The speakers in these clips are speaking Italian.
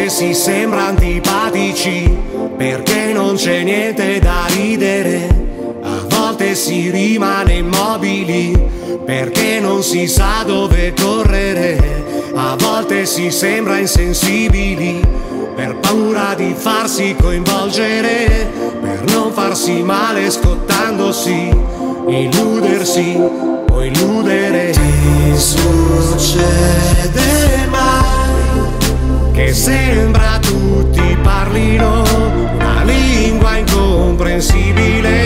volte si sembra antipatici perché non c'è niente da ridere. A volte si rimane immobili perché non si sa dove correre. A volte si sembra insensibili per paura di farsi coinvolgere, per non farsi male scottandosi, illudersi o illudere. Ti succede mai che sembra tutti parlino una lingua incomprensibile?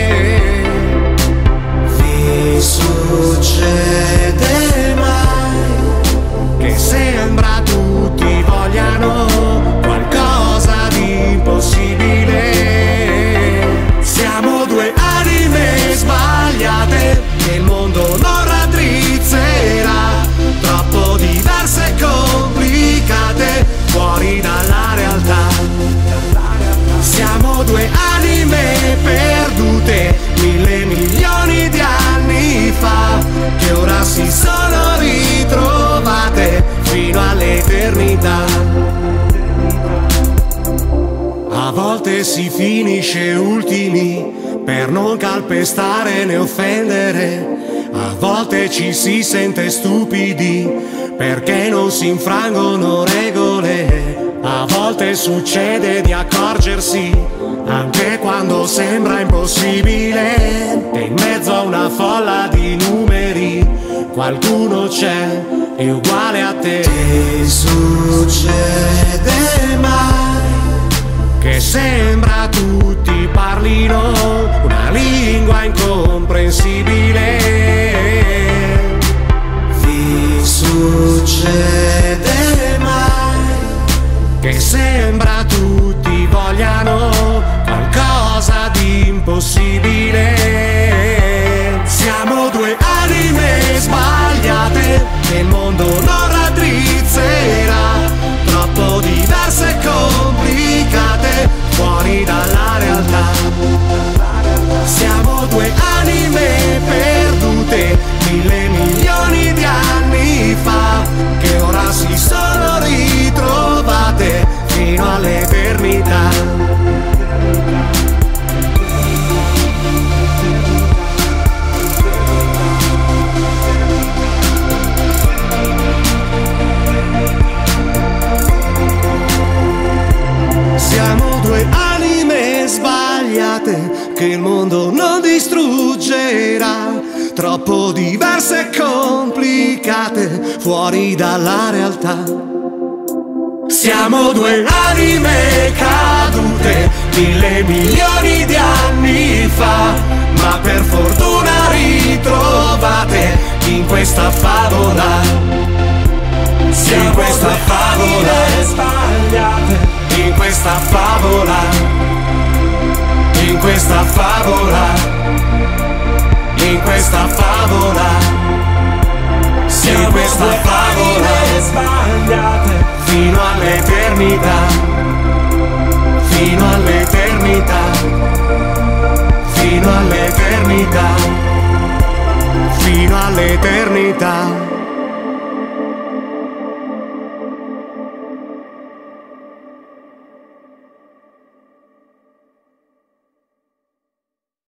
Vi succede mai che sembra tutti vogliano qualcosa di impossibile? Siamo due anime sbagliate che il mondo non raddrizzerà, troppo diverse e complicate, fuori dalla realtà. Siamo due anime perdute 1000 milioni di anni fa, che ora si sono ritrovate fino all'eternità. A volte si finisce ultimi per non calpestare né offendere. A volte ci si sente stupidi perché non si infrangono regole. A volte succede di accorgersi, anche quando sembra impossibile, che in mezzo a una folla di numeri qualcuno c'è, è uguale a te. Ti succede mai che sembra tutti parlino una lingua incomprensibile? Vi succede mai che sembra tutti vogliano qualcosa di impossibile? Siamo due anime sbagliate che il mondo non raddrizzerà, troppo diverse e complicate, fuori dalla realtà. Siamo due anime perdute 1000 milioni di anni fa, che ora si sono ritrovate fino all'eternità. Siamo due anime sbagliate che il mondo non distruggerà, troppo diverse e complicate, fuori dalla realtà. Siamo due anime cadute 1000 milioni di anni fa, ma per fortuna ritrovate in questa favola. In questa favola sbagliate, in questa favola, in questa favola, in questa favola, in questa favola sbagliate, fino all'eternità, fino all'eternità, fino all'eternità, fino all'eternità.